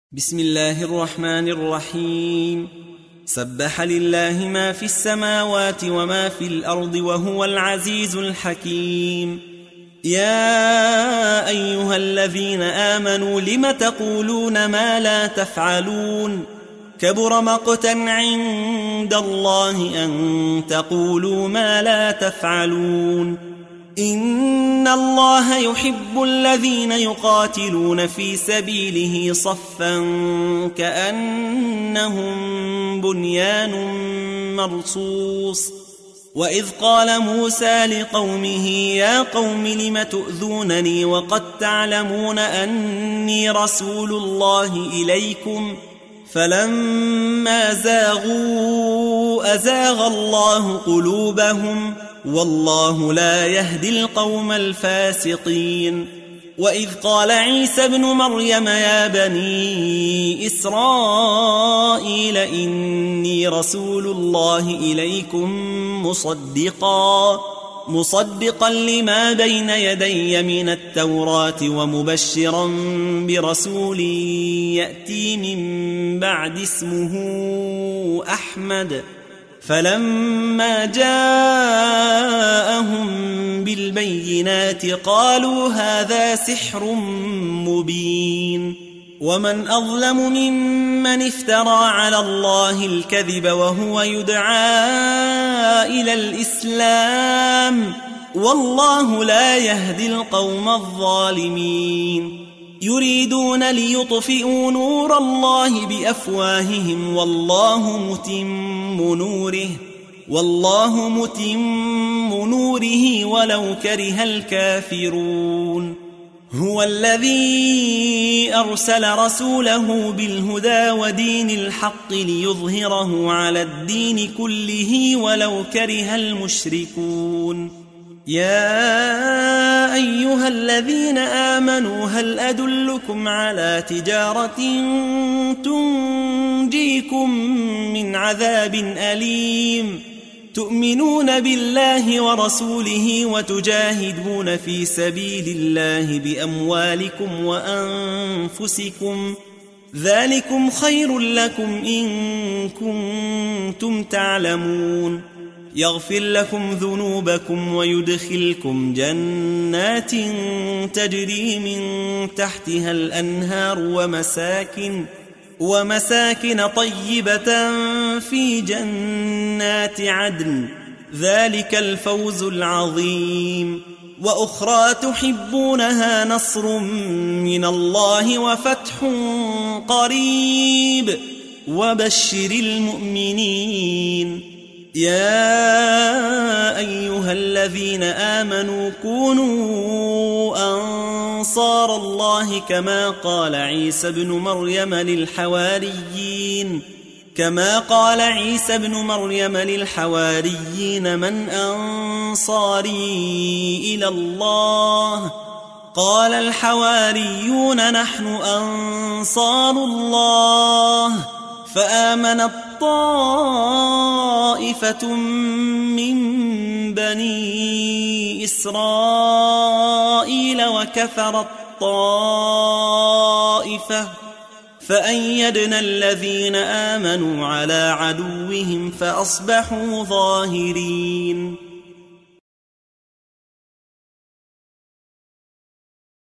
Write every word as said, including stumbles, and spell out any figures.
بسم الله الرحمن الرحيم. سبح لله ما في السماوات وما في الأرض وهو العزيز الحكيم. يا أيها الذين آمنوا لم تقولون ما لا تفعلون كبر مقتا عند الله أن تقولوا ما لا تفعلون. إن الله يحب الذين يقاتلون في سبيله صفا كأنهم بنيان مرصوص. وإذ قال موسى لقومه يا قوم لم تؤذونني وقد تعلمون أني رسول الله إليكم فلما زاغوا أزاغ الله قلوبهم والله لا يهدي القوم الفاسقين. وإذ قال عيسى ابن مريم يا بني إسرائيل إني رسول الله إليكم مصدقا مصدقا لما بين يدي من التوراة ومبشرا برسول يأتي من بعد اسمه أحمد. فلما جاءهم بالبينات قالوا هذا سحر مبين. ومن أظلم ممن افترى على الله الكذب وهو يدعى إلى الإسلام والله لا يهدي القوم الظالمين. يريدون ليطفئوا نور الله بأفواههم والله متم نوره والله متم نوره ولو كره الكافرون. هو الذي أرسل رسوله بالهدى ودين الحق ليظهره على الدين كله ولو كره المشركون. يا أيها الذين آمنوا هل أدلكم على تجارة تنجيكم من عذاب أليم تؤمنون بالله ورسوله وتجاهدون في سبيل الله بأموالكم وأنفسكم ذلكم خير لكم إن كنتم تعلمون. يغفر لكم ذنوبكم ويدخلكم جنات تجري من تحتها الأنهار ومساكن ومساكن طيبة في جنات عدن ذلك الفوز العظيم. وأخرى تحبونها نصر من الله وفتح قريب وبشر المؤمنين. يا أيها الذين آمنوا كونوا أنصار الله كما قال عيسى ابن مريم للحواريين كما قال عيسى ابن مريم للحواريين من أنصاري إلى الله قال الحواريون نحن أنصار الله. فآمنت طائفة من بني إسرائيل وكفرت طائفة فأيدنا الذين آمنوا على عدوهم فأصبحوا ظاهرين.